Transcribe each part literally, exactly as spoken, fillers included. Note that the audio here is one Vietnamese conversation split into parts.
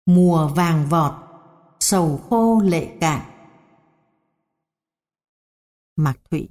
Mùa vàng vọt, sầu khô lệ cạn. Mạc Thụy.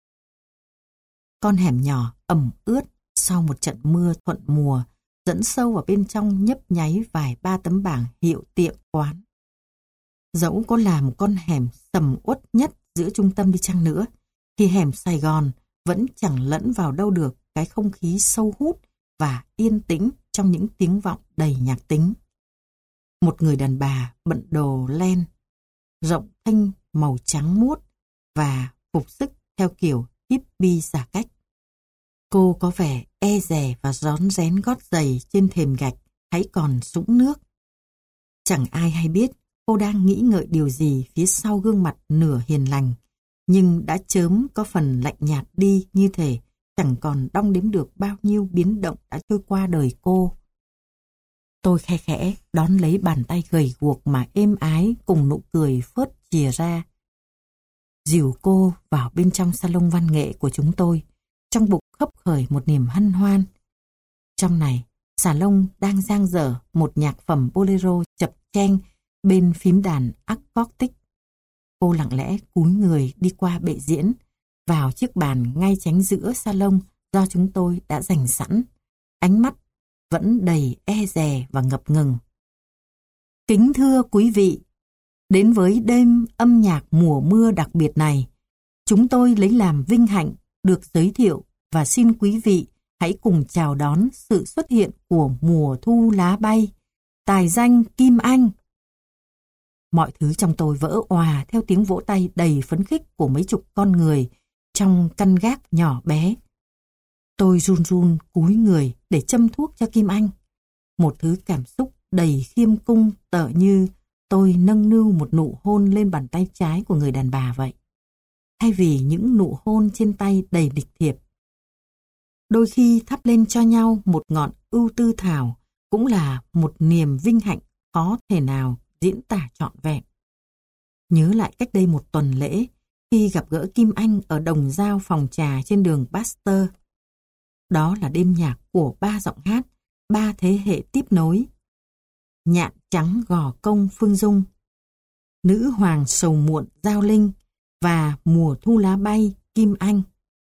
Con hẻm nhỏ ẩm ướt sau một trận mưa thuận mùa dẫn sâu vào bên trong nhấp nháy vài ba tấm bảng hiệu tiệm quán. Dẫu có là một con hẻm sầm uất nhất giữa trung tâm đi chăng nữa, thì hẻm Sài Gòn vẫn chẳng lẫn vào đâu được cái không khí sâu hút và yên tĩnh trong những tiếng vọng đầy nhạc tính. Một người đàn bà bận đồ len, rộng thênh màu trắng muốt và phục sức theo kiểu hippie giả cách. Cô có vẻ e dè và rón rén gót giày trên thềm gạch hãy còn sũng nước. Chẳng ai hay biết cô đang nghĩ ngợi điều gì phía sau gương mặt nửa hiền lành, nhưng đã chớm có phần lạnh nhạt đi như thể chẳng còn đong đếm được bao nhiêu biến động đã trôi qua đời cô. Tôi khe khẽ đón lấy bàn tay gầy guộc mà êm ái cùng nụ cười phớt chìa ra. Dìu cô vào bên trong salon văn nghệ của chúng tôi, trong bụng khấp khởi một niềm hân hoan. Trong này, salon đang dang dở một nhạc phẩm bolero chập cheng bên phím đàn acoustic. Cô lặng lẽ cúi người đi qua bệ diễn, vào chiếc bàn ngay chánh giữa salon do chúng tôi đã dành sẵn. Ánh mắt vẫn đầy e dè và ngập ngừng. Kính thưa quý vị, đến với đêm âm nhạc mùa mưa đặc biệt này, chúng tôi lấy làm vinh hạnh được giới thiệu và xin quý vị hãy cùng chào đón sự xuất hiện của mùa thu lá bay, tài danh Kim Anh. Mọi thứ trong tôi vỡ òa theo tiếng vỗ tay đầy phấn khích của mấy chục con người trong căn gác nhỏ bé. Tôi run run cúi người để châm thuốc cho Kim Anh. Một thứ cảm xúc đầy khiêm cung tựa như tôi nâng niu một nụ hôn lên bàn tay trái của người đàn bà vậy, thay vì những nụ hôn trên tay đầy lịch thiệp. Đôi khi thắp lên cho nhau một ngọn ưu tư thảo cũng là một niềm vinh hạnh khó thể nào diễn tả trọn vẹn. Nhớ lại cách đây một tuần lễ, khi gặp gỡ Kim Anh ở đồng dao phòng trà trên đường Pasteur. Đó là đêm nhạc của ba giọng hát, ba thế hệ tiếp nối. Nhạn trắng gò công Phương Dung, nữ hoàng sầu muộn Giao Linh và mùa thu lá bay Kim Anh.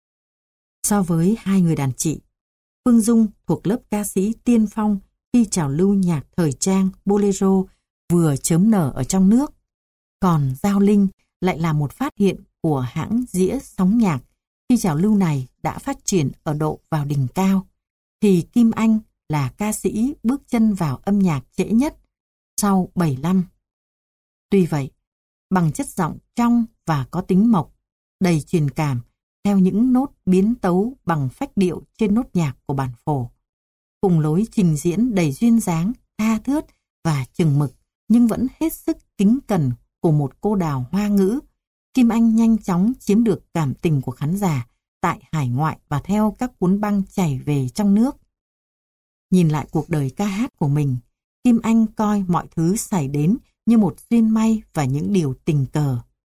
So với hai người đàn chị, Phương Dung thuộc lớp ca sĩ tiên phong khi trào lưu nhạc thời trang bolero vừa chớm nở ở trong nước, còn Giao Linh lại là một phát hiện của hãng dĩa sóng nhạc khi trào lưu này đã phát triển ở độ vào đỉnh cao, thì Kim Anh là ca sĩ bước chân vào âm nhạc trễ nhất sau bảy lăm. Tuy vậy, bằng chất giọng trong và có tính mộc, đầy truyền cảm theo những nốt biến tấu bằng phách điệu trên nốt nhạc của bản phổ, cùng lối trình diễn đầy duyên dáng, tha thướt và chừng mực nhưng vẫn hết sức kính cẩn của một cô đào hoa ngữ, Kim Anh nhanh chóng chiếm được cảm tình của khán giả tại hải ngoại và theo các cuốn băng chảy về trong nước. Nhìn lại cuộc đời ca hát của mình, Kim Anh coi mọi thứ xảy đến như một duyên may và những điều tình cờ.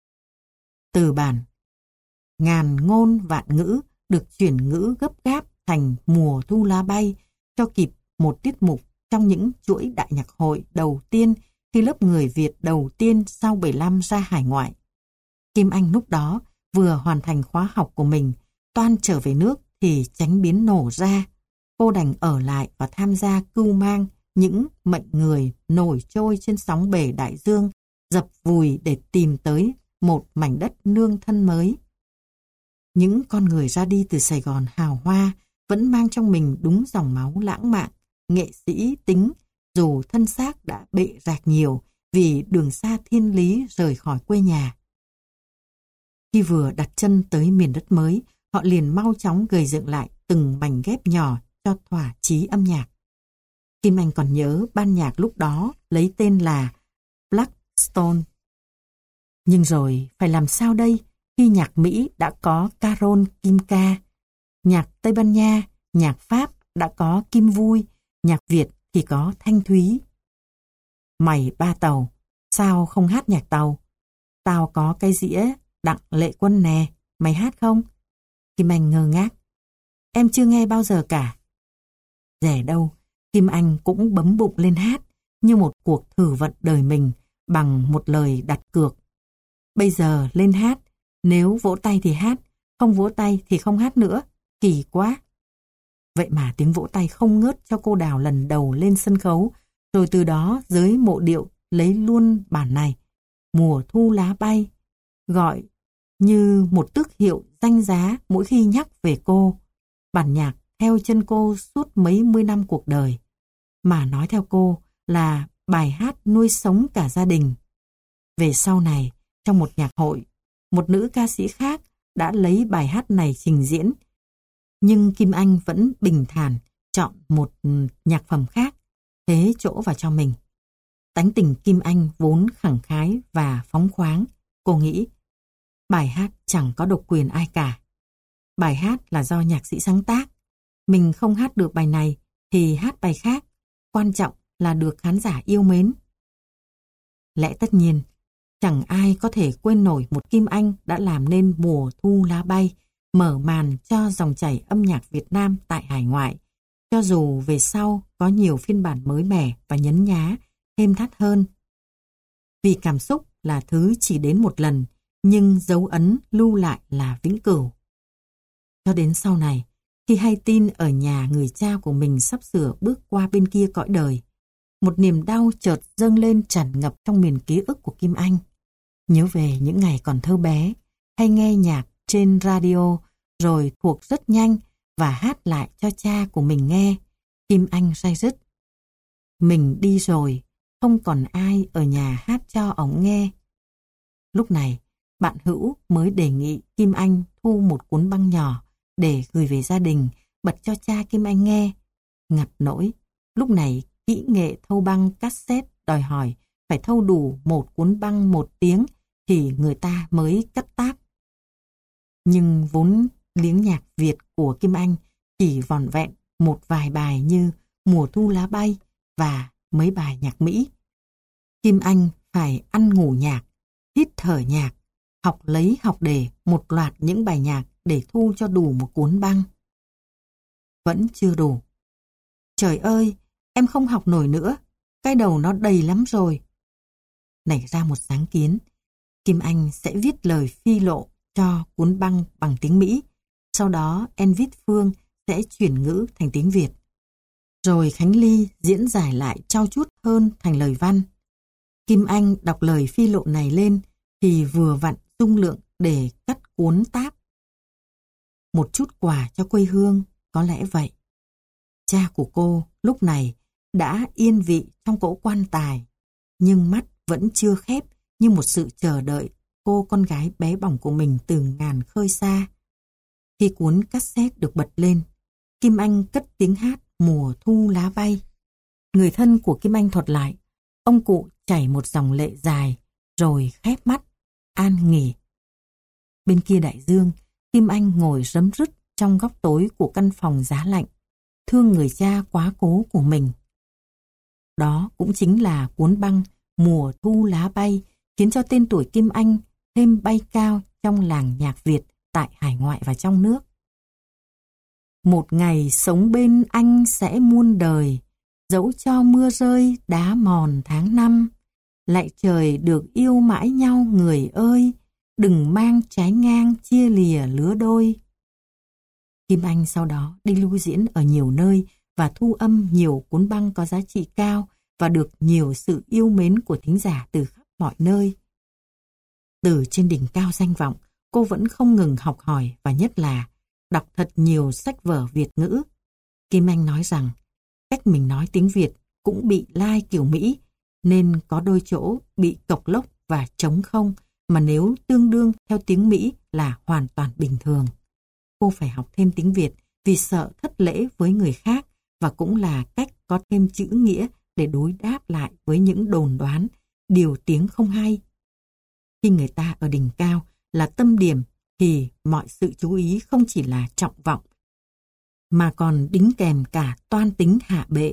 Từ bản ngàn ngôn vạn ngữ được chuyển ngữ gấp gáp thành mùa thu lá bay cho kịp một tiết mục trong những chuỗi đại nhạc hội đầu tiên khi lớp người Việt đầu tiên sau bảy lăm ra hải ngoại. Kim Anh lúc đó vừa hoàn thành khóa học của mình, toan trở về nước thì chánh biến nổ ra. Cô đành ở lại và tham gia cưu mang những mệnh người nổi trôi trên sóng bể đại dương, dập vùi để tìm tới một mảnh đất nương thân mới. Những con người ra đi từ Sài Gòn hào hoa vẫn mang trong mình đúng dòng máu lãng mạn, nghệ sĩ tính, dù thân xác đã bệ rạc nhiều vì đường xa thiên lý rời khỏi quê nhà. Khi vừa đặt chân tới miền đất mới, họ liền mau chóng gầy dựng lại từng mảnh ghép nhỏ cho thỏa chí âm nhạc. Kim Anh còn nhớ ban nhạc lúc đó lấy tên là Blackstone. Nhưng rồi phải làm sao đây khi nhạc Mỹ đã có Carole Kim Ca, nhạc Tây Ban Nha, nhạc Pháp đã có Kim Vui, nhạc Việt thì có Thanh Thúy. Mày ba tàu, sao không hát nhạc Tàu? Tao có cái dĩa Đặng Lệ Quân nè, mày hát không? Kim Anh ngơ ngác. Em chưa nghe bao giờ cả. Rẻ đâu, Kim Anh cũng bấm bụng lên hát, như một cuộc thử vận đời mình bằng một lời đặt cược. Bây giờ lên hát, nếu vỗ tay thì hát, không vỗ tay thì không hát nữa, kỳ quá. Vậy mà tiếng vỗ tay không ngớt cho cô Đào lần đầu lên sân khấu, rồi từ đó dưới mộ điệu lấy luôn bản này, Mùa thu lá bay, gọi như một tước hiệu danh giá mỗi khi nhắc về cô. Bản nhạc theo chân cô suốt mấy mươi năm cuộc đời, mà nói theo cô là bài hát nuôi sống cả gia đình. Về sau này, trong một nhạc hội, một nữ ca sĩ khác đã lấy bài hát này trình diễn, nhưng Kim Anh vẫn bình thản chọn một nhạc phẩm khác, thế chỗ vào cho mình. Tánh tình Kim Anh vốn khẳng khái và phóng khoáng, cô nghĩ bài hát chẳng có độc quyền ai cả. Bài hát là do nhạc sĩ sáng tác, mình không hát được bài này thì hát bài khác, quan trọng là được khán giả yêu mến. Lẽ tất nhiên, chẳng ai có thể quên nổi một Kim Anh đã làm nên Mùa thu lá bay, mở màn cho dòng chảy âm nhạc Việt Nam tại hải ngoại, cho dù về sau có nhiều phiên bản mới mẻ và nhấn nhá, thêm thắt hơn. Vì cảm xúc là thứ chỉ đến một lần, nhưng dấu ấn lưu lại là vĩnh cửu. Cho đến sau này, khi hay tin ở nhà người cha của mình sắp sửa bước qua bên kia cõi đời, một niềm đau chợt dâng lên tràn ngập trong miền ký ức của Kim Anh. Nhớ về những ngày còn thơ bé, hay nghe nhạc trên radio, rồi thuộc rất nhanh và hát lại cho cha của mình nghe, Kim Anh ray rứt. Mình đi rồi, không còn ai ở nhà hát cho ổng nghe. Lúc này, bạn Hữu mới đề nghị Kim Anh thu một cuốn băng nhỏ để gửi về gia đình, bật cho cha Kim Anh nghe. Ngặt nỗi, lúc này kỹ nghệ thâu băng cassette đòi hỏi phải thâu đủ một cuốn băng một tiếng thì người ta mới cắt tác. Nhưng vốn liếng nhạc Việt của Kim Anh chỉ vỏn vẹn một vài bài như Mùa thu lá bay và mấy bài nhạc Mỹ. Kim Anh phải ăn ngủ nhạc, hít thở nhạc, học lấy học để một loạt những bài nhạc để thu cho đủ một cuốn băng. Vẫn chưa đủ. Trời ơi, em không học nổi nữa, cái đầu nó đầy lắm rồi. Nảy ra một sáng kiến, Kim Anh sẽ viết lời phi lộ cho cuốn băng bằng tiếng Mỹ, sau đó En Viết Phương sẽ chuyển ngữ thành tiếng Việt. Rồi Khánh Ly diễn giải lại trau chuốt hơn thành lời văn. Kim Anh đọc lời phi lộ này lên thì vừa vặn dung lượng để cắt cuốn táp. Một chút quà cho quê hương, có lẽ vậy. Cha của cô lúc này đã yên vị trong cỗ quan tài, nhưng mắt vẫn chưa khép như một sự chờ đợi cô con gái bé bỏng của mình từ ngàn khơi xa. Khi cuốn cassette được bật lên, Kim Anh cất tiếng hát Mùa thu lá bay. Người thân của Kim Anh thuật lại, ông cụ chảy một dòng lệ dài, rồi khép mắt, an nghỉ. Bên kia đại dương, Kim Anh ngồi rấm rứt trong góc tối của căn phòng giá lạnh, thương người cha quá cố của mình. Đó cũng chính là cuốn băng Mùa thu lá bay khiến cho tên tuổi Kim Anh thêm bay cao trong làng nhạc Việt tại hải ngoại và trong nước. Một ngày sống bên anh sẽ muôn đời, dẫu cho mưa rơi đá mòn tháng năm, lại trời được yêu mãi nhau người ơi, đừng mang trái ngang chia lìa lứa đôi. Kim Anh sau đó đi lưu diễn ở nhiều nơi và thu âm nhiều cuốn băng có giá trị cao và được nhiều sự yêu mến của thính giả từ khắp mọi nơi. Từ trên đỉnh cao danh vọng, cô vẫn không ngừng học hỏi và nhất là đọc thật nhiều sách vở Việt ngữ. Kim Anh nói rằng cách mình nói tiếng Việt cũng bị lai kiểu Mỹ, nên có đôi chỗ bị cộc lốc và trống không, mà nếu tương đương theo tiếng Mỹ là hoàn toàn bình thường. Cô phải học thêm tiếng Việt vì sợ thất lễ với người khác và cũng là cách có thêm chữ nghĩa để đối đáp lại với những đồn đoán, điều tiếng không hay. Khi người ta ở đỉnh cao là tâm điểm thì mọi sự chú ý không chỉ là trọng vọng, mà còn đính kèm cả toan tính hạ bệ.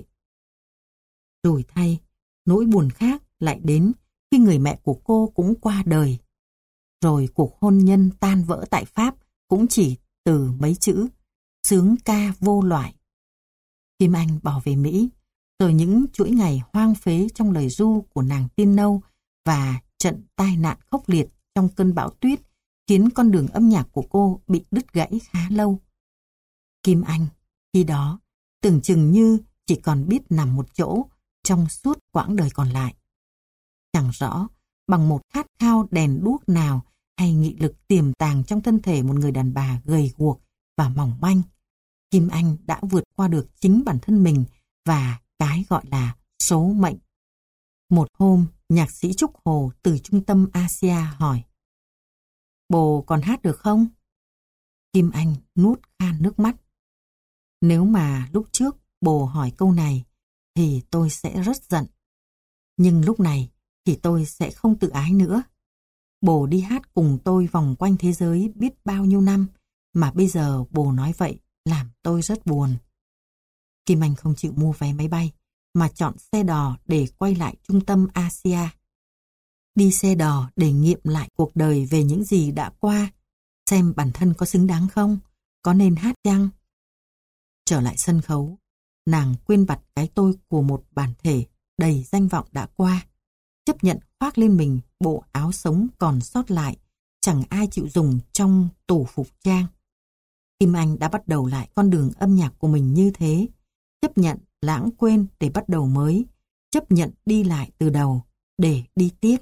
Rồi thay, nỗi buồn khác lại đến khi người mẹ của cô cũng qua đời. Rồi cuộc hôn nhân tan vỡ tại Pháp cũng chỉ từ mấy chữ sướng ca vô loại. Kim Anh bỏ về Mỹ, rồi những chuỗi ngày hoang phế trong lời ru của nàng tiên nâu và trận tai nạn khốc liệt trong cơn bão tuyết khiến con đường âm nhạc của cô bị đứt gãy khá lâu. Kim Anh khi đó tưởng chừng như chỉ còn biết nằm một chỗ trong suốt quãng đời còn lại. Chẳng rõ bằng một khát khao đèn đuốc nào hay nghị lực tiềm tàng trong thân thể một người đàn bà gầy guộc và mỏng manh, Kim Anh đã vượt qua được chính bản thân mình và cái gọi là số mệnh. Một hôm, nhạc sĩ Trúc Hồ từ trung tâm Asia hỏi: "Bồ còn hát được không?" Kim Anh nuốt khan nước mắt. Nếu mà lúc trước bồ hỏi câu này thì tôi sẽ rất giận. Nhưng lúc này thì tôi sẽ không tự ái nữa. Bồ đi hát cùng tôi vòng quanh thế giới biết bao nhiêu năm, mà bây giờ bồ nói vậy làm tôi rất buồn. Kim Anh không chịu mua vé máy bay, mà chọn xe đò để quay lại trung tâm Asia. Đi xe đò để nghiệm lại cuộc đời về những gì đã qua, xem bản thân có xứng đáng không, có nên hát chăng. Trở lại sân khấu, nàng quên bặt cái tôi của một bản thể đầy danh vọng đã qua, chấp nhận khoác lên mình bộ áo sống còn sót lại, chẳng ai chịu dùng trong tủ phục trang. Kim Anh đã bắt đầu lại con đường âm nhạc của mình như thế, chấp nhận lãng quên để bắt đầu mới, chấp nhận đi lại từ đầu để đi tiếp.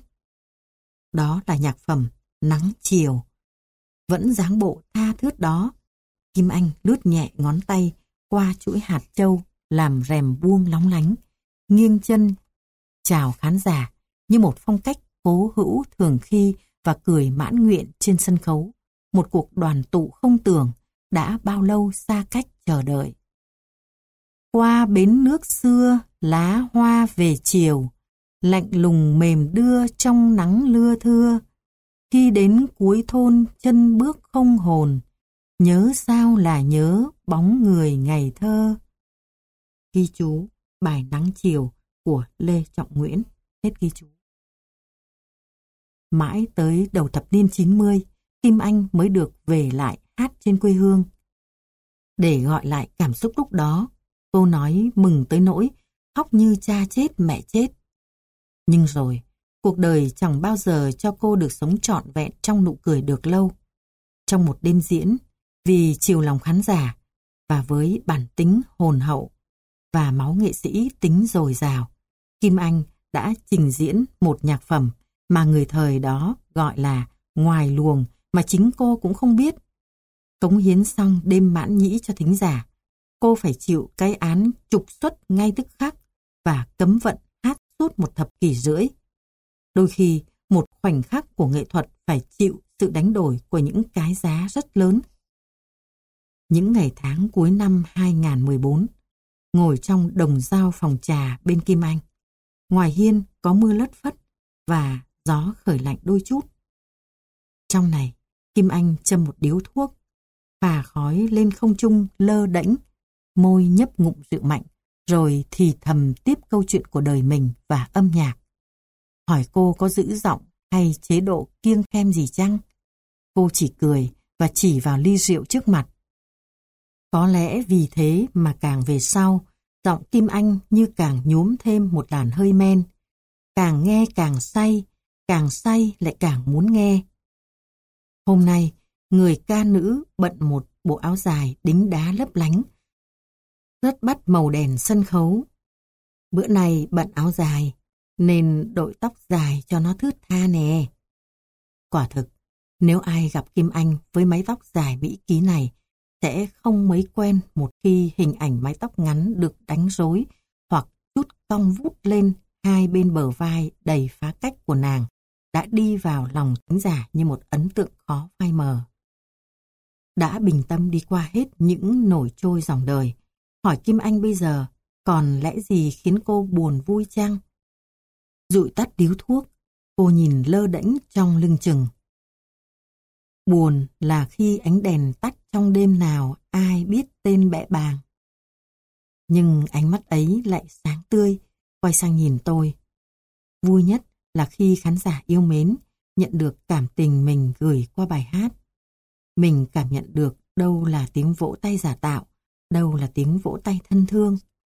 Đó là nhạc phẩm Nắng Chiều. Vẫn dáng bộ tha thướt đó, Kim Anh lướt nhẹ ngón tay qua chuỗi hạt châu làm rèm buông lóng lánh, nghiêng chân chào khán giả như một phong cách cố hữu thường khi và cười mãn nguyện trên sân khấu, một cuộc đoàn tụ không tưởng đã bao lâu xa cách chờ đợi. Qua bến nước xưa, lá hoa về chiều, lạnh lùng mềm đưa trong nắng lưa thưa. Khi đến cuối thôn chân bước không hồn, nhớ sao là nhớ bóng người ngày thơ. Ghi chú bài Nắng Chiều của Lê Trọng Nguyễn. Hết ghi chú. Mãi tới đầu thập niên chín mươi, Kim Anh mới được về lại hát trên quê hương. Để gọi lại cảm xúc lúc đó, cô nói mừng tới nỗi khóc như cha chết mẹ chết. Nhưng rồi, cuộc đời chẳng bao giờ cho cô được sống trọn vẹn trong nụ cười được lâu. Trong một đêm diễn, vì chiều lòng khán giả và với bản tính hồn hậu và máu nghệ sĩ tính dồi dào, Kim Anh đã trình diễn một nhạc phẩm mà người thời đó gọi là ngoài luồng mà chính cô cũng không biết. Cống hiến xong đêm mãn nhĩ cho thính giả, cô phải chịu cái án trục xuất ngay tức khắc và cấm vận hát suốt một thập kỷ rưỡi. Đôi khi, một khoảnh khắc của nghệ thuật phải chịu sự đánh đổi của những cái giá rất lớn. Những ngày tháng cuối năm hai nghìn không trăm mười bốn, ngồi trong đồng dao phòng trà bên Kim Anh, ngoài hiên có mưa lất phất và gió khởi lạnh đôi chút. Trong này, Kim Anh châm một điếu thuốc, phà khói lên không trung lơ đễnh, môi nhấp ngụm rượu mạnh, rồi thì thầm tiếp câu chuyện của đời mình và âm nhạc. Hỏi cô có giữ giọng hay chế độ kiêng khem gì chăng? Cô chỉ cười và chỉ vào ly rượu trước mặt. Có lẽ vì thế mà càng về sau, giọng Kim Anh như càng nhuốm thêm một làn hơi men. Càng nghe càng say, càng say lại càng muốn nghe. Hôm nay, người ca nữ bận một bộ áo dài đính đá lấp lánh, rất bắt màu đèn sân khấu. Bữa này bận áo dài, nên đội tóc dài cho nó thướt tha nè. Quả thực, nếu ai gặp Kim Anh với mái tóc dài mỹ ký này, sẽ không mấy quen một khi hình ảnh mái tóc ngắn được đánh rối hoặc chút cong vút lên hai bên bờ vai đầy phá cách của nàng đã đi vào lòng thính giả như một ấn tượng khó phai mờ. Đã bình tâm đi qua hết những nổi trôi dòng đời, hỏi Kim Anh bây giờ còn lẽ gì khiến cô buồn vui chăng? Dụi tắt điếu thuốc, cô nhìn lơ đễnh trong lưng chừng. Buồn là khi ánh đèn tắt trong đêm nào ai biết tên bẽ bàng. Nhưng ánh mắt ấy lại sáng tươi, quay sang nhìn tôi. Vui nhất là khi khán giả yêu mến nhận được cảm tình mình gửi qua bài hát. Mình cảm nhận được đâu là tiếng vỗ tay giả tạo, đâu là tiếng vỗ tay thân thương.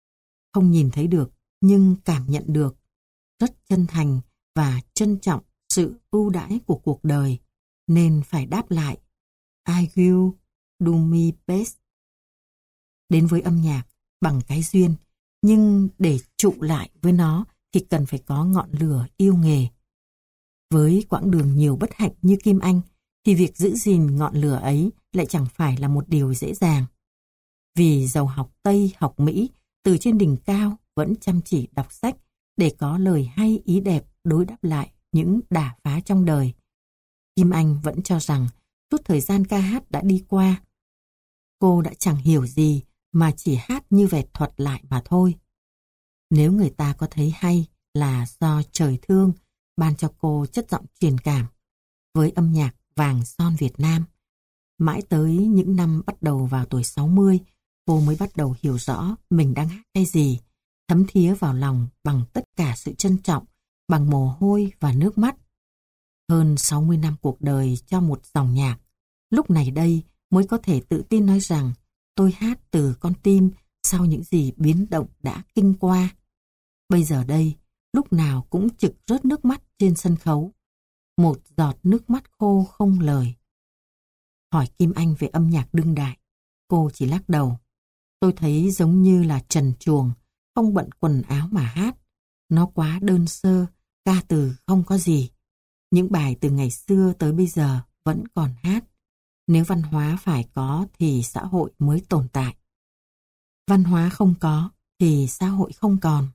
Không nhìn thấy được, nhưng cảm nhận được. Rất chân thành và trân trọng sự ưu đãi của cuộc đời, nên phải đáp lại. I will do my best. Đến với âm nhạc bằng cái duyên, nhưng để trụ lại với nó thì cần phải có ngọn lửa yêu nghề. Với quãng đường nhiều bất hạnh như Kim Anh, thì việc giữ gìn ngọn lửa ấy lại chẳng phải là một điều dễ dàng. Vì giàu học Tây, học Mỹ, từ trên đỉnh cao vẫn chăm chỉ đọc sách để có lời hay ý đẹp đối đáp lại những đả phá trong đời. Kim Anh vẫn cho rằng suốt thời gian ca hát đã đi qua, cô đã chẳng hiểu gì mà chỉ hát như vẹt thuật lại mà thôi. Nếu người ta có thấy hay là do trời thương ban cho cô chất giọng truyền cảm với âm nhạc vàng son Việt Nam. Mãi tới những năm bắt đầu vào tuổi sáu mươi, cô mới bắt đầu hiểu rõ mình đang hát cái gì, thấm thía vào lòng bằng tất cả sự trân trọng, bằng mồ hôi và nước mắt. Hơn sáu mươi năm cuộc đời cho một dòng nhạc, lúc này đây mới có thể tự tin nói rằng tôi hát từ con tim sau những gì biến động đã kinh qua. Bây giờ đây, lúc nào cũng trực rớt nước mắt trên sân khấu. Một giọt nước mắt khô không lời. Hỏi Kim Anh về âm nhạc đương đại, cô chỉ lắc đầu. Tôi thấy giống như là trần truồng, không bận quần áo mà hát. Nó quá đơn sơ, ca từ không có gì. Những bài từ ngày xưa tới bây giờ vẫn còn hát. Nếu văn hóa phải có thì xã hội mới tồn tại. Văn hóa không có thì xã hội không còn.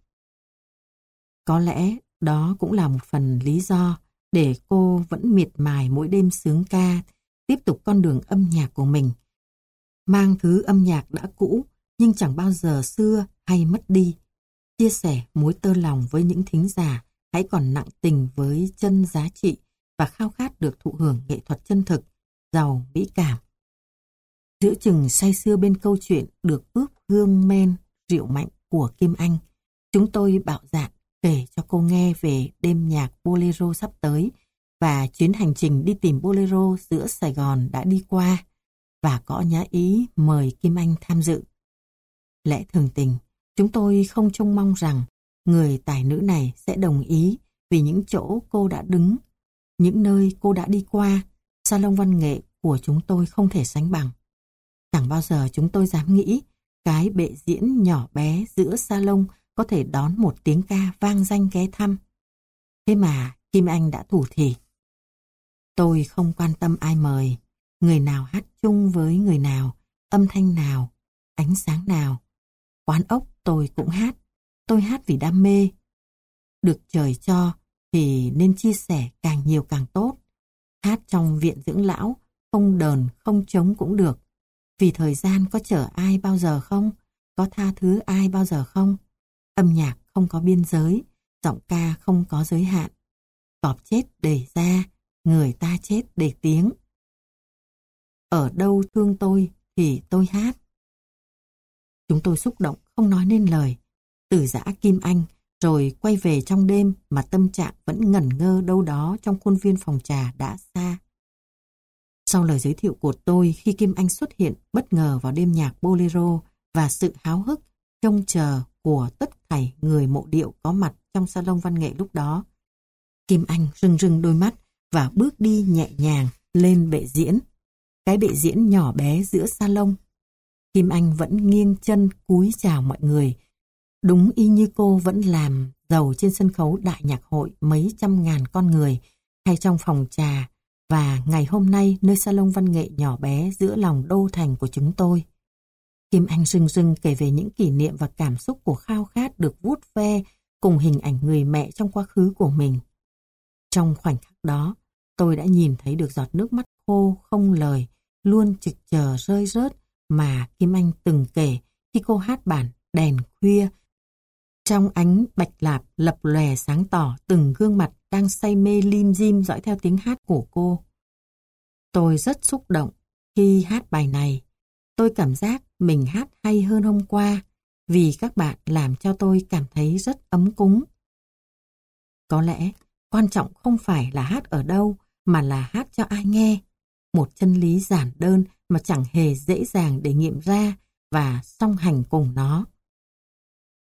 Có lẽ đó cũng là một phần lý do để cô vẫn miệt mài mỗi đêm sướng ca, tiếp tục con đường âm nhạc của mình. Mang thứ âm nhạc đã cũ nhưng chẳng bao giờ xưa hay mất đi. Chia sẻ mối tơ lòng với những thính giả hãy còn nặng tình với chân giá trị và khao khát được thụ hưởng nghệ thuật chân thực, giàu mỹ cảm. Giữa chừng say sưa bên câu chuyện được ướp hương men rượu mạnh của Kim Anh, chúng tôi bạo dạn kể cho cô nghe về đêm nhạc Bolero sắp tới và chuyến hành trình đi tìm Bolero giữa Sài Gòn đã đi qua, và có nhã ý mời Kim Anh tham dự. Lẽ thường tình, chúng tôi không trông mong rằng người tài nữ này sẽ đồng ý vì những chỗ cô đã đứng, những nơi cô đã đi qua, salon văn nghệ của chúng tôi không thể sánh bằng. Chẳng bao giờ chúng tôi dám nghĩ cái bệ diễn nhỏ bé giữa salon có thể đón một tiếng ca vang danh ghé thăm. Thế mà Kim Anh đã thủ thỉ. Tôi không quan tâm ai mời, người nào hát chung với người nào, âm thanh nào, ánh sáng nào. Quán ốc tôi cũng hát, tôi hát vì đam mê. Được trời cho thì nên chia sẻ càng nhiều càng tốt. Hát trong viện dưỡng lão, không đờn, không trống cũng được. Vì thời gian có chở ai bao giờ không? Có tha thứ ai bao giờ không? Âm nhạc không có biên giới, giọng ca không có giới hạn. Cọp chết để ra, người ta chết để tiếng. Ở đâu thương tôi thì tôi hát. Chúng tôi xúc động không nói nên lời. Từ giã Kim Anh rồi quay về trong đêm mà tâm trạng vẫn ngẩn ngơ đâu đó trong khuôn viên phòng trà đã xa. Sau lời giới thiệu của tôi khi Kim Anh xuất hiện bất ngờ vào đêm nhạc Bolero và sự háo hức trông chờ của tất thảy người mộ điệu có mặt trong salon văn nghệ lúc đó, Kim Anh rưng rưng đôi mắt và bước đi nhẹ nhàng lên bệ diễn. Cái bệ diễn nhỏ bé giữa salon. Kim Anh vẫn nghiêng chân cúi chào mọi người, đúng y như cô vẫn làm giàu trên sân khấu đại nhạc hội mấy trăm ngàn con người, hay trong phòng trà, và ngày hôm nay nơi salon văn nghệ nhỏ bé giữa lòng đô thành của chúng tôi. Kim Anh rưng rưng kể về những kỷ niệm và cảm xúc của khao khát được vuốt ve cùng hình ảnh người mẹ trong quá khứ của mình. Trong khoảnh khắc đó, tôi đã nhìn thấy được giọt nước mắt khô không lời, luôn trực chờ rơi rớt mà Kim Anh từng kể khi cô hát bản Đèn Khuya. Trong ánh bạch lạp lập lòe sáng tỏ từng gương mặt đang say mê lim dim dõi theo tiếng hát của cô. Tôi rất xúc động khi hát bài này. Tôi cảm giác mình hát hay hơn hôm qua vì các bạn làm cho tôi cảm thấy rất ấm cúng. Có lẽ quan trọng không phải là hát ở đâu mà là hát cho ai nghe. Một chân lý giản đơn mà chẳng hề dễ dàng để nghiệm ra và song hành cùng nó.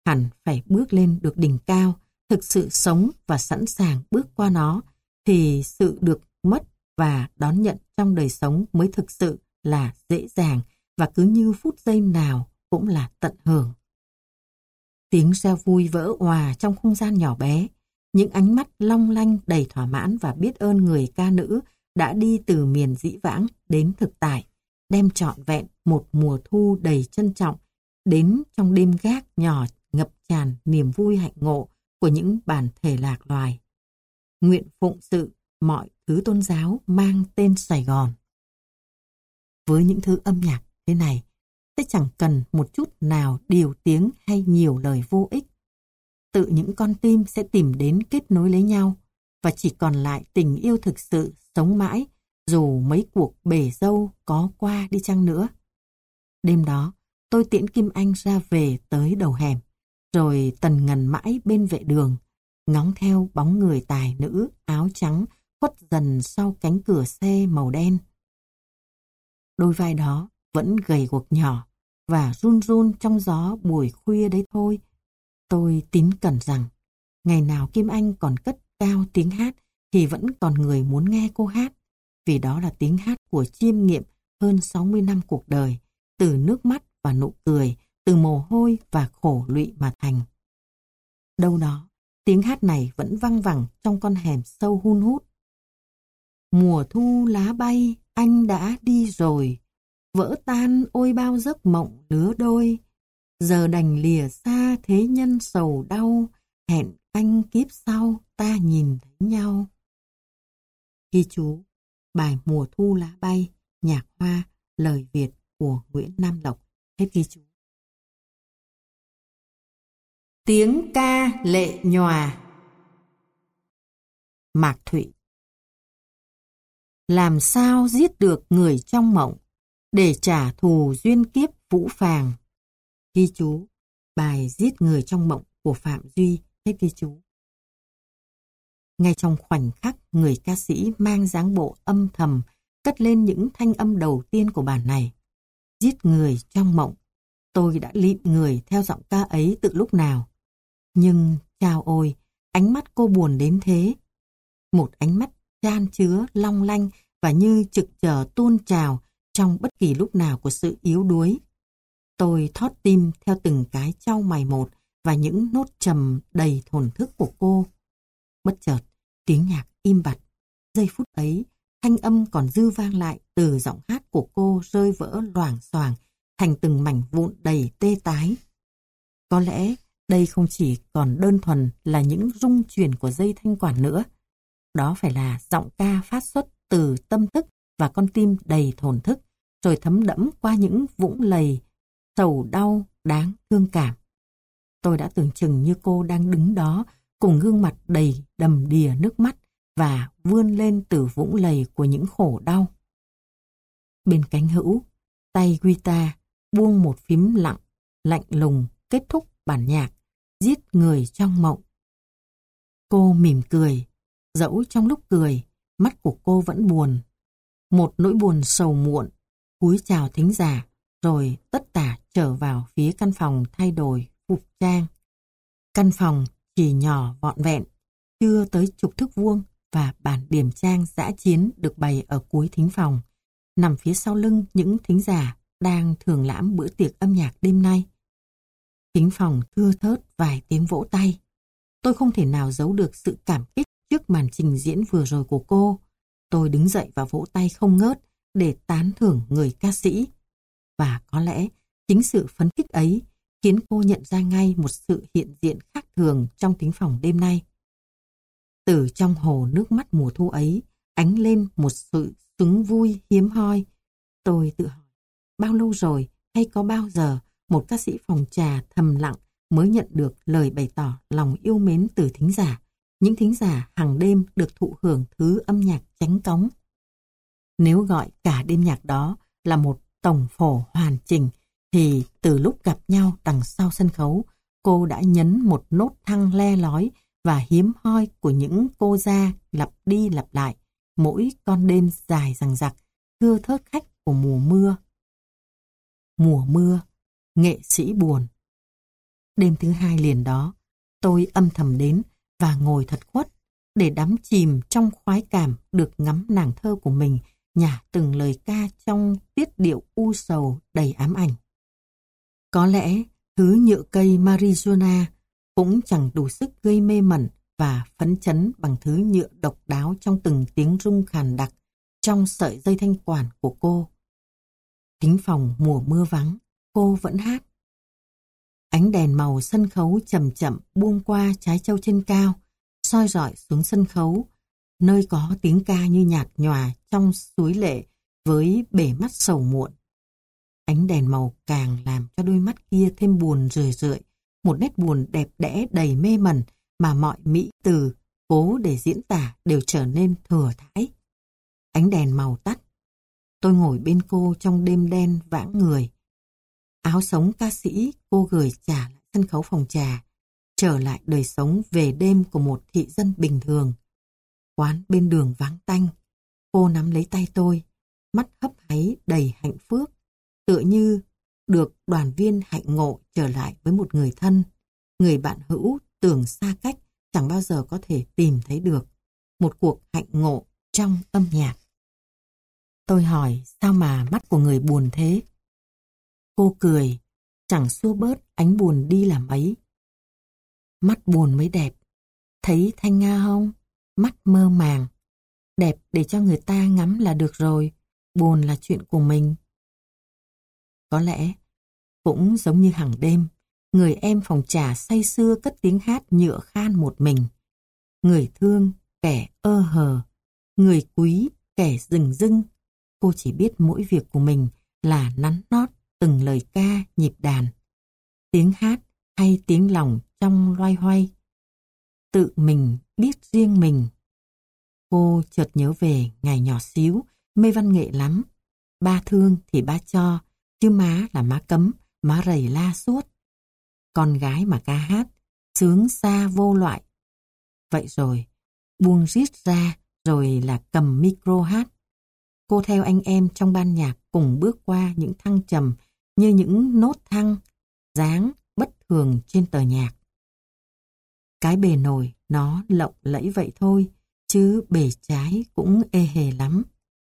hẳn phải bước lên được đỉnh cao, thực sự sống và sẵn sàng bước qua nó, thì sự được mất và đón nhận trong đời sống mới thực sự là dễ dàng và cứ như phút giây nào cũng là tận hưởng. Tiếng reo vui vỡ òa trong không gian nhỏ bé, những ánh mắt long lanh đầy thỏa mãn và biết ơn người ca nữ đã đi từ miền dĩ vãng đến thực tại, đem trọn vẹn một mùa thu đầy trân trọng đến trong đêm gác nhỏ ngập tràn niềm vui hạnh ngộ của những bản thể lạc loài. Nguyện phụng sự mọi thứ tôn giáo mang tên Sài Gòn. Với những thứ âm nhạc thế này, sẽ chẳng cần một chút nào điều tiếng hay nhiều lời vô ích. Tự những con tim sẽ tìm đến kết nối lấy nhau và chỉ còn lại tình yêu thực sự sống mãi dù mấy cuộc bể dâu có qua đi chăng nữa. Đêm đó, tôi tiễn Kim Anh ra về tới đầu hẻm, rồi tần ngần mãi bên vệ đường, ngóng theo bóng người tài nữ áo trắng khuất dần sau cánh cửa xe màu đen. Đôi vai đó vẫn gầy guộc nhỏ và run run trong gió buổi khuya đấy thôi. Tôi tín cẩn rằng, ngày nào Kim Anh còn cất cao tiếng hát thì vẫn còn người muốn nghe cô hát, vì đó là tiếng hát của chiêm nghiệm hơn sáu mươi năm cuộc đời, từ nước mắt và nụ cười, từ mồ hôi và khổ lụy mà thành. Đâu đó, tiếng hát này vẫn văng vẳng trong con hẻm sâu hun hút. Mùa thu lá bay, anh đã đi rồi, vỡ tan ôi bao giấc mộng lứa đôi, giờ đành lìa xa thế nhân sầu đau, hẹn anh kiếp sau ta nhìn thấy nhau. Ghi chú, bài Mùa thu lá bay, nhạc Hoa, lời Việt của Nguyễn Nam Lộc. Hết ghi chú. Tiếng ca lệ nhòa. Mạc Thụy. Làm sao giết được người trong mộng để trả thù duyên kiếp phũ phàng. Ghi chú, bài Giết người trong mộng của Phạm Duy. Hết ghi chú. Ngay trong khoảnh khắc người ca sĩ mang dáng bộ âm thầm cất lên những thanh âm đầu tiên của bản này, Giết người trong mộng, tôi đã lịm người theo giọng ca ấy từ lúc nào. Nhưng, chao ôi, ánh mắt cô buồn đến thế. Một ánh mắt chan chứa, long lanh và như trực chờ tuôn trào trong bất kỳ lúc nào của sự yếu đuối. Tôi thót tim theo từng cái chau mày một và những nốt trầm đầy thổn thức của cô. Bất chợt, tiếng nhạc im bặt. Giây phút ấy, thanh âm còn dư vang lại từ giọng hát của cô rơi vỡ loảng xoảng thành từng mảnh vụn đầy tê tái. Có lẽ đây không chỉ còn đơn thuần là những rung chuyển của dây thanh quản nữa. Đó phải là giọng ca phát xuất từ tâm thức và con tim đầy thổn thức, rồi thấm đẫm qua những vũng lầy sầu đau đáng thương cảm. Tôi đã tưởng chừng như cô đang đứng đó cùng gương mặt đầy đầm đìa nước mắt và vươn lên từ vũng lầy của những khổ đau. Bên cánh hữu, tay guitar buông một phím lặng, lạnh lùng kết thúc bản nhạc Giết người trong mộng. Cô mỉm cười, dẫu trong lúc cười, mắt của cô vẫn buồn. Một nỗi buồn sầu muộn, cúi chào thính giả, rồi tất tả trở vào phía căn phòng thay đổi phục trang. Căn phòng chỉ nhỏ vọn vẹn, chưa tới chục thước vuông và bàn điểm trang dã chiến được bày ở cuối thính phòng, nằm phía sau lưng những thính giả đang thưởng lãm bữa tiệc âm nhạc đêm nay. Thính phòng thưa thớt vài tiếng vỗ tay. Tôi không thể nào giấu được sự cảm kích trước màn trình diễn vừa rồi của cô. Tôi đứng dậy và vỗ tay không ngớt để tán thưởng người ca sĩ. Và có lẽ chính sự phấn khích ấy khiến cô nhận ra ngay một sự hiện diện khác thường trong thính phòng đêm nay. Từ trong hồ nước mắt mùa thu ấy ánh lên một sự sướng vui hiếm hoi. Tôi tự hỏi, bao lâu rồi hay có bao giờ một ca sĩ phòng trà thầm lặng mới nhận được lời bày tỏ lòng yêu mến từ thính giả, những thính giả hàng đêm được thụ hưởng thứ âm nhạc chánh cống. Nếu gọi cả đêm nhạc đó là một tổng phổ hoàn chỉnh, thì từ lúc gặp nhau đằng sau sân khấu, cô đã nhấn một nốt thăng le lói và hiếm hoi của những cô gia lặp đi lặp lại mỗi con đêm dài dằng dặc, thưa thớt khách của mùa mưa. Mùa mưa, nghệ sĩ buồn. Đêm thứ hai liền đó, tôi âm thầm đến và ngồi thật khuất để đắm chìm trong khoái cảm được ngắm nàng thơ của mình nhả từng lời ca trong tiết điệu u sầu đầy ám ảnh. Có lẽ thứ nhựa cây marijuana cũng chẳng đủ sức gây mê mẩn và phấn chấn bằng thứ nhựa độc đáo trong từng tiếng rung khàn đặc trong sợi dây thanh quản của cô. Thính phòng mùa mưa vắng, cô vẫn hát. Ánh đèn màu sân khấu chậm chậm buông qua trái châu trên cao, soi rọi xuống sân khấu, nơi có tiếng ca như nhạt nhòa trong suối lệ với bể mắt sầu muộn. Ánh đèn màu càng làm cho đôi mắt kia thêm buồn rười rượi, một nét buồn đẹp đẽ đầy mê mẩn mà mọi mỹ từ cố để diễn tả đều trở nên thừa thãi. Ánh đèn màu tắt. Tôi ngồi bên cô trong đêm đen vãng người. Áo sống ca sĩ cô gửi trả lại sân khấu phòng trà, trở lại đời sống về đêm của một thị dân bình thường. Quán bên đường vắng tanh, cô nắm lấy tay tôi, mắt hấp háy đầy hạnh phúc, tựa như được đoàn viên hạnh ngộ trở lại với một người thân, người bạn hữu tưởng xa cách chẳng bao giờ có thể tìm thấy được. Một cuộc hạnh ngộ trong âm nhạc. Tôi hỏi sao mà mắt của người buồn thế? Cô cười, chẳng xua bớt ánh buồn đi làm ấy. Mắt buồn mới đẹp. Thấy Thanh Nga không? Mắt mơ màng. Đẹp để cho người ta ngắm là được rồi. Buồn là chuyện của mình. Có lẽ, cũng giống như hàng đêm, người em phòng trà say sưa cất tiếng hát nhựa khan một mình. Người thương, kẻ ơ hờ. Người quý, kẻ rừng rưng. Cô chỉ biết mỗi việc của mình là nắn nót từng lời ca, nhịp đàn. Tiếng hát hay tiếng lòng trong loay hoay. Tự mình biết riêng mình. Cô chợt nhớ về ngày nhỏ xíu, mê văn nghệ lắm. Ba thương thì ba cho, chứ má là má cấm, má rầy la suốt. Con gái mà ca hát, sướng xa vô loại. Vậy rồi, buông rít ra rồi là cầm micro hát. Cô theo anh em trong ban nhạc cùng bước qua những thăng trầm như những nốt thăng, dáng bất thường trên tờ nhạc. Cái bề nổi nó lộng lẫy vậy thôi, chứ bề trái cũng ê hề lắm.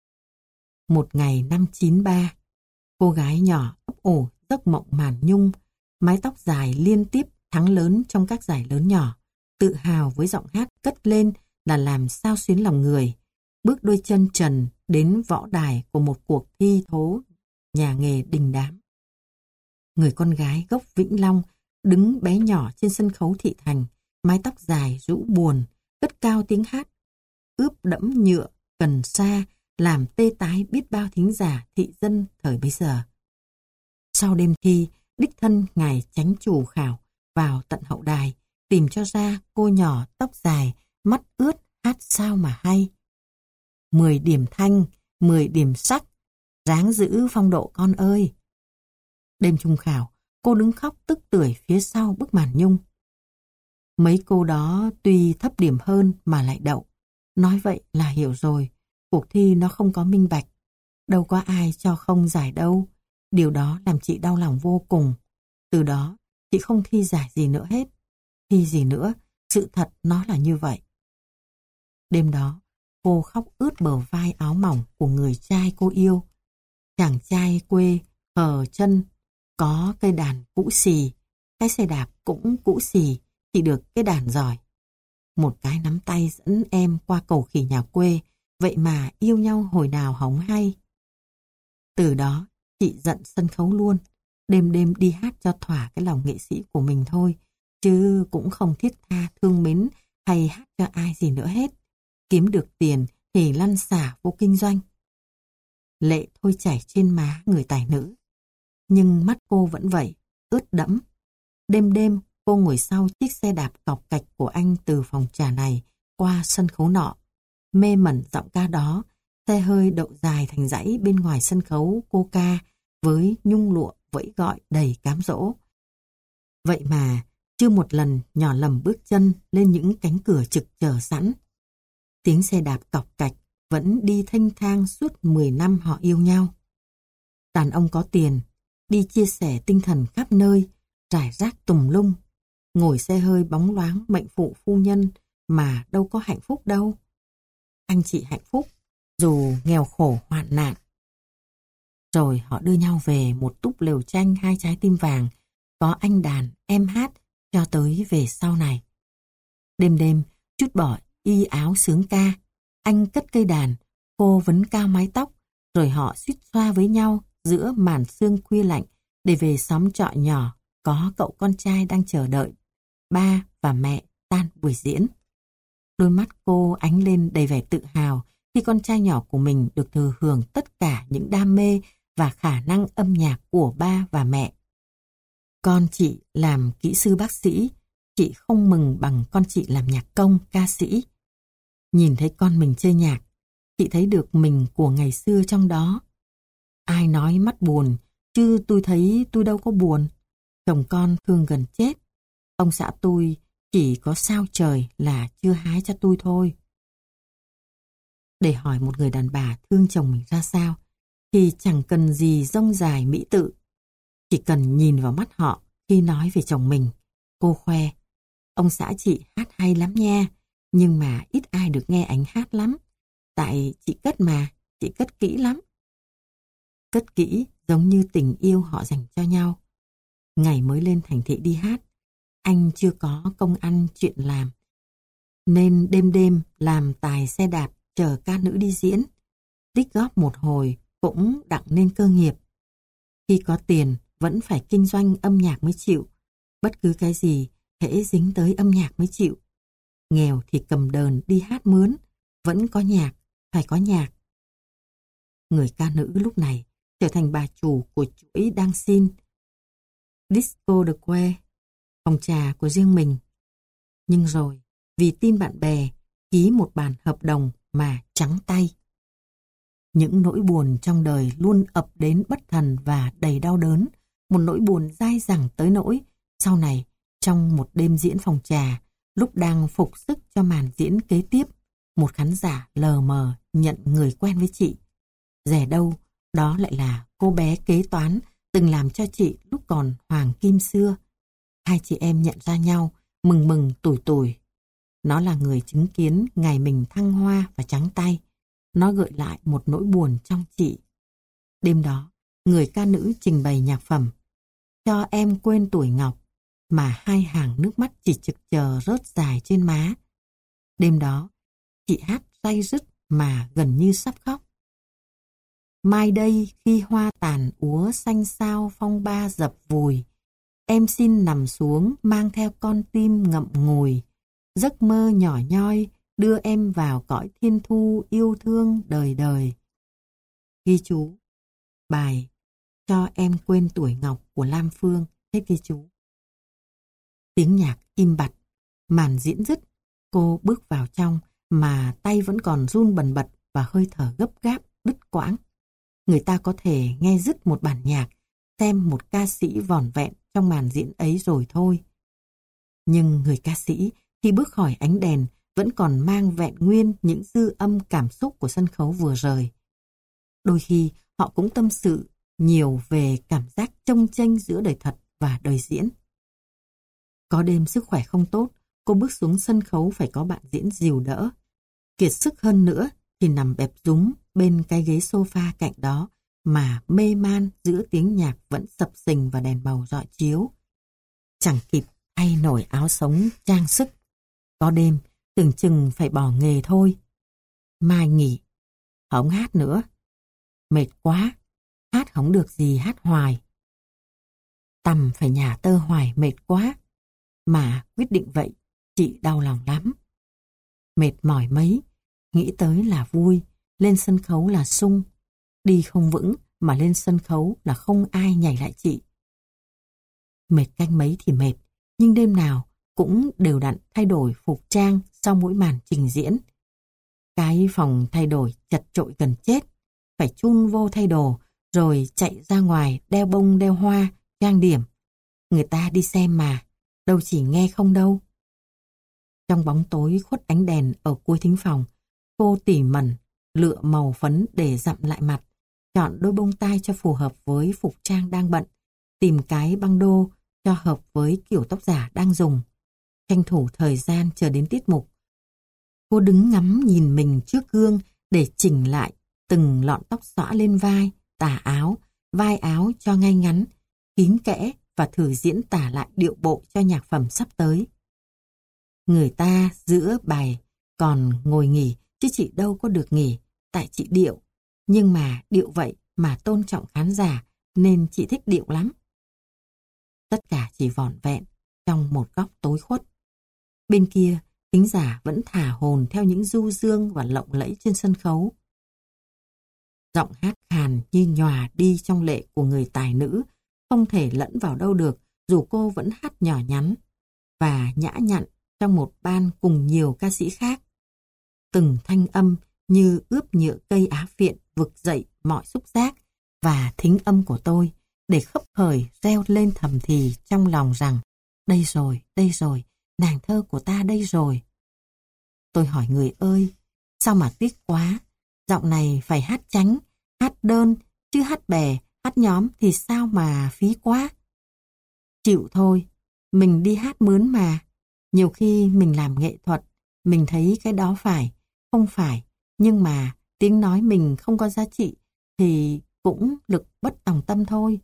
Một ngày năm chín ba, cô gái nhỏ ấp ủ giấc mộng màn nhung, mái tóc dài liên tiếp thắng lớn trong các giải lớn nhỏ, tự hào với giọng hát cất lên là làm sao xuyến lòng người, bước đôi chân trần đến võ đài của một cuộc thi thố nhà nghề đình đám. Người con gái gốc Vĩnh Long đứng bé nhỏ trên sân khấu thị thành, mái tóc dài rũ buồn, cất cao tiếng hát, ướp đẫm nhựa, cần sa, làm tê tái biết bao thính giả thị dân thời bấy giờ. Sau đêm thi, đích thân ngài chánh chủ khảo vào tận hậu đài, tìm cho ra cô nhỏ tóc dài, mắt ướt hát sao mà hay. Mười điểm thanh, mười điểm sắc, ráng giữ phong độ con ơi. Đêm trung khảo, cô đứng khóc tức tưởi phía sau bức màn nhung. Mấy cô đó tuy thấp điểm hơn mà lại đậu. Nói vậy là hiểu rồi, cuộc thi nó không có minh bạch. Đâu có ai cho không giải đâu. Điều đó làm chị đau lòng vô cùng. Từ đó, chị không thi giải gì nữa hết. Thi gì nữa, sự thật nó là như vậy. Đêm đó, cô khóc ướt bờ vai áo mỏng của người trai cô yêu. Chàng trai quê, hờ chân, có cây đàn cũ xì, cái xe đạp cũng cũ xì, chỉ được cái đàn giỏi. Một cái nắm tay dẫn em qua cầu khỉ nhà quê, vậy mà yêu nhau hồi nào hổng hay. Từ đó, chị giận sân khấu luôn, đêm đêm đi hát cho thỏa cái lòng nghệ sĩ của mình thôi, chứ cũng không thiết tha thương mến hay hát cho ai gì nữa hết. Kiếm được tiền thì lăn xả vô kinh doanh. Lệ thôi chảy trên má người tài nữ. Nhưng mắt cô vẫn vậy, ướt đẫm. Đêm đêm cô ngồi sau chiếc xe đạp cọc cạch của anh từ phòng trà này qua sân khấu nọ. Mê mẩn giọng ca đó, xe hơi đậu dài thành dãy bên ngoài sân khấu cô ca với nhung lụa vẫy gọi đầy cám dỗ. Vậy mà chưa một lần nhỏ lầm bước chân lên những cánh cửa trực chờ sẵn. Tiếng xe đạp cọc cạch vẫn đi thênh thang suốt mười năm họ yêu nhau. Đàn ông có tiền, đi chia sẻ tinh thần khắp nơi, rải rác tùm lum. Ngồi xe hơi bóng loáng mệnh phụ phu nhân mà đâu có hạnh phúc đâu. Anh chị hạnh phúc, dù nghèo khổ hoạn nạn. Rồi họ đưa nhau về một túp lều tranh hai trái tim vàng, có anh đàn, em hát, cho tới về sau này. Đêm đêm, trút bỏ y áo sướng ca, anh cất cây đàn, cô vấn cao mái tóc, rồi họ suýt xoa với nhau giữa màn sương khuya lạnh để về xóm trọ nhỏ có cậu con trai đang chờ đợi ba và mẹ tan buổi diễn. Đôi mắt cô ánh lên đầy vẻ tự hào khi con trai nhỏ của mình được thừa hưởng tất cả những đam mê và khả năng âm nhạc của ba và mẹ. Con chị làm kỹ sư bác sĩ, chị không mừng bằng con chị làm nhạc công, ca sĩ. Nhìn thấy con mình chơi nhạc, chị thấy được mình của ngày xưa trong đó. Ai nói mắt buồn, chứ tôi thấy tôi đâu có buồn. Chồng con thương gần chết. Ông xã tôi chỉ có sao trời là chưa hái cho tôi thôi. Để hỏi một người đàn bà thương chồng mình ra sao, thì chẳng cần gì rông dài mỹ tự. Chỉ cần nhìn vào mắt họ khi nói về chồng mình. Cô khoe, ông xã chị hát hay lắm nha, nhưng mà ít ai được nghe ảnh hát lắm. Tại chị cất mà, chị cất kỹ lắm. Cất kỹ giống như tình yêu họ dành cho nhau. Ngày mới lên thành thị đi hát, anh chưa có công ăn chuyện làm, nên đêm đêm làm tài xe đạp chờ ca nữ đi diễn. Tích góp một hồi cũng đặng nên cơ nghiệp. Khi có tiền vẫn phải kinh doanh âm nhạc mới chịu. Bất cứ cái gì hễ dính tới âm nhạc mới chịu. Nghèo thì cầm đờn đi hát mướn, vẫn có nhạc, phải có nhạc. Người ca nữ lúc này trở thành bà chủ của chuỗi đang xin Disco de quê, phòng trà của riêng mình. Nhưng rồi, vì tin bạn bè, ký một bản hợp đồng mà trắng tay. Những nỗi buồn trong đời luôn ập đến bất thần và đầy đau đớn, một nỗi buồn dai dẳng tới nỗi. Sau này, trong một đêm diễn phòng trà, lúc đang phục sức cho màn diễn kế tiếp, một khán giả lờ mờ nhận người quen với chị. Dè đâu, đó lại là cô bé kế toán từng làm cho chị lúc còn hoàng kim xưa. Hai chị em nhận ra nhau, mừng mừng tủi tủi. Nó là người chứng kiến ngày mình thăng hoa và trắng tay. Nó gợi lại một nỗi buồn trong chị. Đêm đó, người ca nữ trình bày nhạc phẩm Cho em quên tuổi ngọc, mà hai hàng nước mắt chỉ trực chờ rớt dài trên má. Đêm đó, chị hát ray rứt mà gần như sắp khóc. Mai đây khi hoa tàn úa xanh sao phong ba dập vùi, em xin nằm xuống mang theo con tim ngậm ngùi, giấc mơ nhỏ nhoi đưa em vào cõi thiên thu yêu thương đời đời. Ghi chú, bài Cho em quên tuổi ngọc của Lam Phương, hết ghi chú. Tiếng nhạc im bặt, màn diễn dứt, cô bước vào trong mà tay vẫn còn run bần bật và hơi thở gấp gáp, đứt quãng. Người ta có thể nghe dứt một bản nhạc, xem một ca sĩ vỏn vẹn trong màn diễn ấy rồi thôi. Nhưng người ca sĩ khi bước khỏi ánh đèn vẫn còn mang vẹn nguyên những dư âm cảm xúc của sân khấu vừa rời. Đôi khi họ cũng tâm sự nhiều về cảm giác chông chênh giữa đời thật và đời diễn. Có đêm sức khỏe không tốt, cô bước xuống sân khấu phải có bạn diễn dìu đỡ. Kiệt sức hơn nữa thì nằm bẹp rúng bên cái ghế sofa cạnh đó mà mê man giữa tiếng nhạc vẫn sập sình và đèn màu rọi chiếu. Chẳng kịp thay nổi áo sống trang sức. Có đêm tưởng chừng phải bỏ nghề thôi. Mai nghỉ, không hát nữa. Mệt quá, hát không được gì hát hoài. Tầm phải nhả tơ hoài mệt quá. Mà quyết định vậy, chị đau lòng lắm. Mệt mỏi mấy, nghĩ tới là vui, lên sân khấu là sung. Đi không vững mà lên sân khấu là không ai nhảy lại chị. Mệt canh mấy thì mệt, nhưng đêm nào cũng đều đặn thay đổi phục trang sau mỗi màn trình diễn. Cái phòng thay đổi chật chội gần chết, phải chun vô thay đồ, rồi chạy ra ngoài đeo bông đeo hoa, trang điểm. Người ta đi xem mà, đâu chỉ nghe không đâu. Trong bóng tối khuất ánh đèn ở cuối thính phòng, cô tỉ mẩn lựa màu phấn để dặm lại mặt, chọn đôi bông tai cho phù hợp với phục trang đang bận, tìm cái băng đô cho hợp với kiểu tóc giả đang dùng. Tranh thủ thời gian chờ đến tiết mục. Cô đứng ngắm nhìn mình trước gương để chỉnh lại từng lọn tóc xõa lên vai, tà áo, vai áo cho ngay ngắn, kín kẽ và thử diễn tả lại điệu bộ cho nhạc phẩm sắp tới. Người ta giữa bài còn ngồi nghỉ, chứ chị đâu có được nghỉ, tại chị điệu. Nhưng mà điệu vậy mà tôn trọng khán giả, nên chị thích điệu lắm. Tất cả chỉ vỏn vẹn trong một góc tối khuất. Bên kia, thính giả vẫn thả hồn theo những du dương và lộng lẫy trên sân khấu. Giọng hát khàn như nhòa đi trong lệ của người tài nữ, không thể lẫn vào đâu được dù cô vẫn hát nhỏ nhắn và nhã nhặn trong một ban cùng nhiều ca sĩ khác. Từng thanh âm như ướp nhựa cây á phiện vực dậy mọi xúc giác và thính âm của tôi để khấp khởi reo lên thầm thì trong lòng rằng đây rồi, đây rồi, nàng thơ của ta đây rồi. Tôi hỏi người ơi, sao mà tiếc quá, giọng này phải hát chánh, hát đơn, chứ hát bè, hát nhóm thì sao mà phí quá. Chịu thôi, mình đi hát mướn mà. Nhiều khi mình làm nghệ thuật, mình thấy cái đó phải, không phải, nhưng mà tiếng nói mình không có giá trị thì cũng lực bất tòng tâm thôi.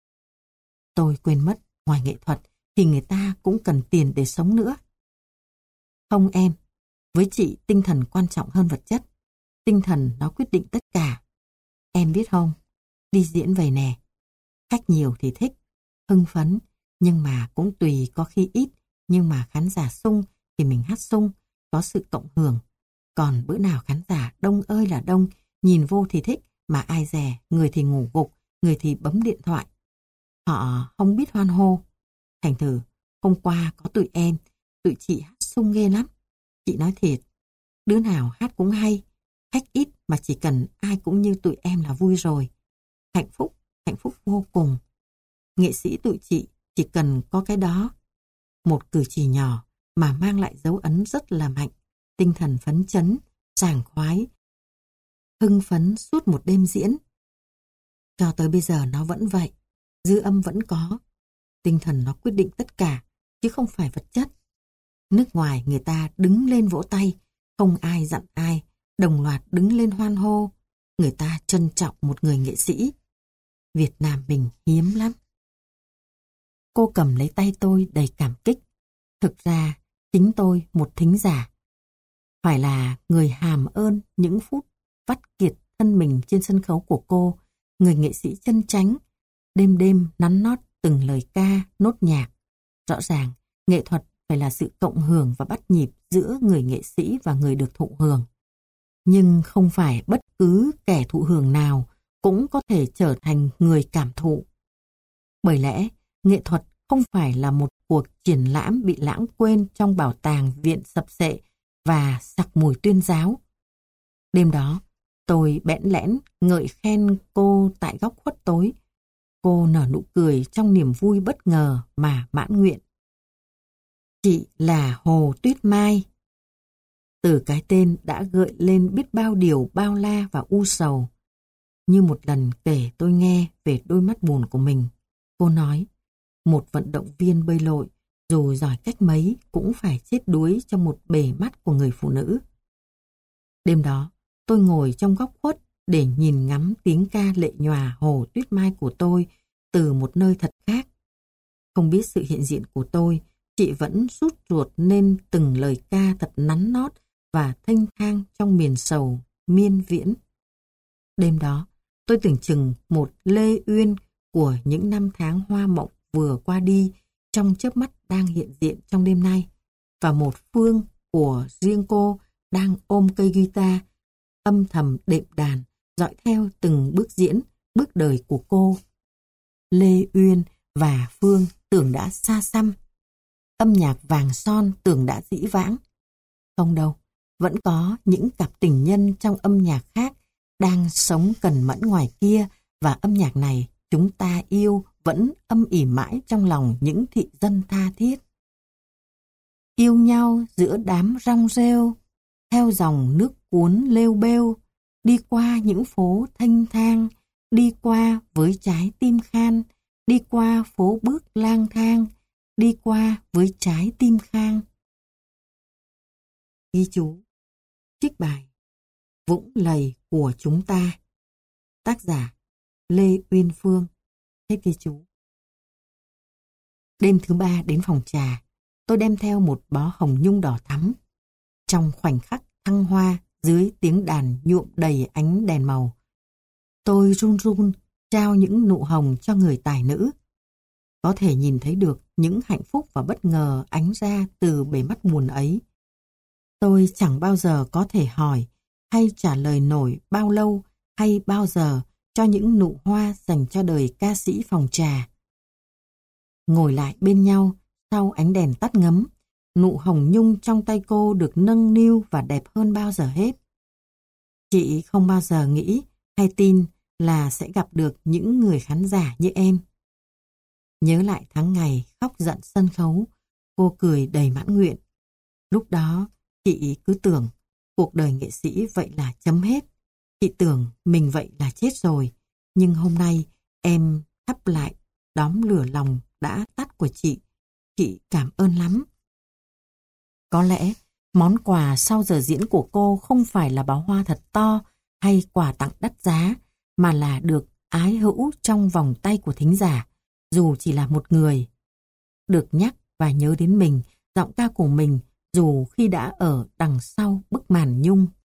Tôi quên mất, ngoài nghệ thuật thì người ta cũng cần tiền để sống nữa. Không em, với chị tinh thần quan trọng hơn vật chất. Tinh thần nó quyết định tất cả. Em biết không, đi diễn về nè. Khách nhiều thì thích, hưng phấn, nhưng mà cũng tùy, có khi ít, nhưng mà khán giả sung thì mình hát sung, có sự cộng hưởng. Còn bữa nào khán giả đông ơi là đông, nhìn vô thì thích, mà ai dè, người thì ngủ gục, người thì bấm điện thoại. Họ không biết hoan hô. Thành thử, hôm qua có tụi em, tụi chị hát sung ghê lắm. Chị nói thiệt, đứa nào hát cũng hay, khách ít mà chỉ cần ai cũng như tụi em là vui rồi. Hạnh phúc, hạnh phúc vô cùng. Nghệ sĩ tụi chị chỉ cần có cái đó. Một cử chỉ nhỏ mà mang lại dấu ấn rất là mạnh, tinh thần phấn chấn, sảng khoái, hưng phấn suốt một đêm diễn. Cho tới bây giờ nó vẫn vậy, dư âm vẫn có. Tinh thần nó quyết định tất cả, chứ không phải vật chất. Nước ngoài người ta đứng lên vỗ tay, không ai dặn ai, đồng loạt đứng lên hoan hô. Người ta trân trọng một người nghệ sĩ. Việt Nam mình hiếm lắm. Cô cầm lấy tay tôi đầy cảm kích. Thực ra, chính tôi một thính giả. Phải là người hàm ơn những phút vắt kiệt thân mình trên sân khấu của cô, người nghệ sĩ chân chánh, đêm đêm nắn nót từng lời ca, nốt nhạc. Rõ ràng, nghệ thuật phải là sự cộng hưởng và bắt nhịp giữa người nghệ sĩ và người được thụ hưởng. Nhưng không phải bất cứ kẻ thụ hưởng nào cũng có thể trở thành người cảm thụ. Bởi lẽ, nghệ thuật không phải là một cuộc triển lãm bị lãng quên trong bảo tàng viện sập sệ và sặc mùi tuyên giáo. Đêm đó, tôi bẽn lẽn ngợi khen cô tại góc khuất tối. Cô nở nụ cười trong niềm vui bất ngờ mà mãn nguyện. Chị là Hồ Tuyết Mai. Từ cái tên đã gợi lên biết bao điều bao la và u sầu. Như một lần kể tôi nghe về đôi mắt buồn của mình. Cô nói, một vận động viên bơi lội, dù giỏi cách mấy cũng phải chết đuối trong một bể mắt của người phụ nữ. Đêm đó, tôi ngồi trong góc khuất để nhìn ngắm tiếng ca lệ nhòa Hồ Tuyết Mai của tôi từ một nơi thật khác. Không biết sự hiện diện của tôi, chị vẫn sút ruột nên từng lời ca thật nắn nót và thênh thang trong miền sầu miên viễn. Đêm đó, tôi tưởng chừng một Lê Uyên của những năm tháng hoa mộng vừa qua đi trong chớp mắt đang hiện diện trong đêm nay, và một Phương của riêng cô đang ôm cây guitar, âm thầm đệm đàn, dõi theo từng bước diễn, bước đời của cô. Lê Uyên và Phương tưởng đã xa xăm, âm nhạc vàng son tưởng đã dĩ vãng. Không đâu, vẫn có những cặp tình nhân trong âm nhạc khác đang sống cẩn mẫn ngoài kia, và âm nhạc này chúng ta yêu vẫn âm ỉ mãi trong lòng những thị dân tha thiết. Yêu nhau giữa đám rong rêu, theo dòng nước cuốn lêu bêu, đi qua những phố thênh thang, đi qua với trái tim khan, đi qua phố bước lang thang, đi qua với trái tim khang. Ghi chú, trích bài Vũng lầy của chúng ta. Tác giả Lê Uyên Phương. Hết ghi chú. Đêm thứ ba đến phòng trà, tôi đem theo một bó hồng nhung đỏ thắm. Trong khoảnh khắc thăng hoa dưới tiếng đàn nhuộm đầy ánh đèn màu, tôi run run trao những nụ hồng cho người tài nữ. Có thể nhìn thấy được những hạnh phúc và bất ngờ ánh ra từ bề mắt buồn ấy. Tôi chẳng bao giờ có thể hỏi hay trả lời nổi bao lâu hay bao giờ cho những nụ hoa dành cho đời ca sĩ phòng trà. Ngồi lại bên nhau sau ánh đèn tắt ngấm, nụ hồng nhung trong tay cô được nâng niu và đẹp hơn bao giờ hết. Chị không bao giờ nghĩ hay tin là sẽ gặp được những người khán giả như em. Nhớ lại tháng ngày khóc giận sân khấu, cô cười đầy mãn nguyện. Lúc đó, chị cứ tưởng cuộc đời nghệ sĩ vậy là chấm hết. Chị tưởng mình vậy là chết rồi. Nhưng hôm nay em thắp lại đóm lửa lòng đã tắt của chị. Chị cảm ơn lắm. Có lẽ món quà sau giờ diễn của cô không phải là bó hoa thật to hay quà tặng đắt giá, mà là được ái hữu trong vòng tay của thính giả, dù chỉ là một người. Được nhắc và nhớ đến mình, giọng ca của mình, dù khi đã ở đằng sau bức màn nhung.